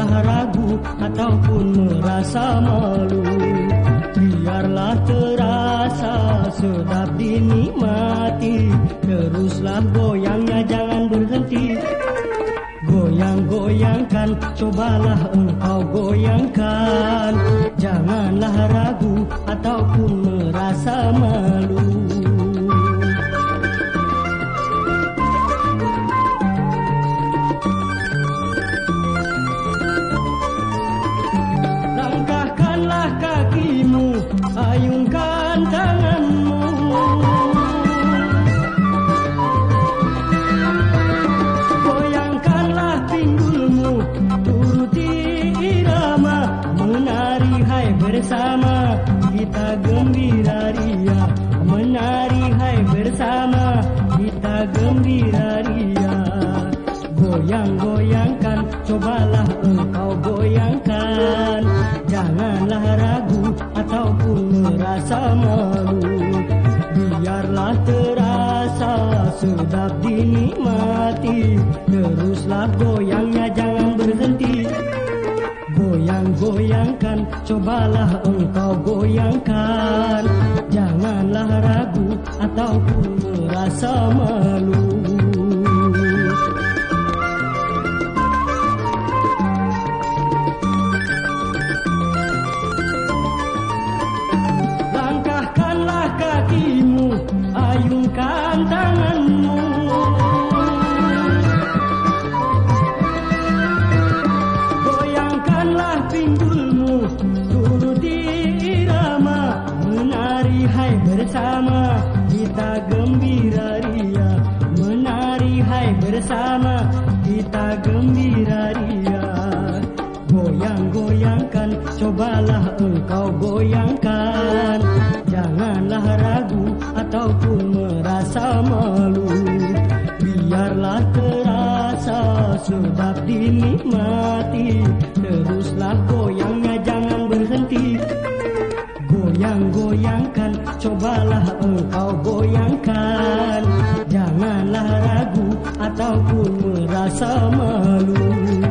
Janganlah ragu ataupun merasa malu. Biarlah terasa sedap dinikmati. Teruslah goyangnya, jangan berhenti. Goyang-goyangkan, cobalah engkau goyangkan. Janganlah ragu ataupun merasa malu. Langkahkanlah kakimu, ayunkan tanganmu. Goyangkanlah pinggulmu, turuti irama. Menari hai bersama, kita gembira ria. Menari hai bersama, kita gembira ria. Goyang-goyangkan, cobalah engkau goyangkan. Janganlah ragu ataupun merasa malu. Biarlah terasa sedap dinikmati. Teruslah goyangnya, jangan berhenti. Goyang-goyangkan, cobalah engkau goyangkan. Janganlah ragu ataupun merasa malu. Langkahkanlah kakimu, ayunkan tanganmu. Goyangkanlah pinggulmu, turuti irama. Menari hai bersama, kita gembira ria. Menari hai bersama, kita gembira ria. Goyang-goyangkan, cobalah engkau goyangkan. Janganlah ragu ataupun merasa malu. Biarlah terasa sedap dinikmati. Teruslah goyangnya, jangan berhenti. Goyang-goyangkan, cobalah engkau goyangkan. Janganlah ragu ataupun merasa malu.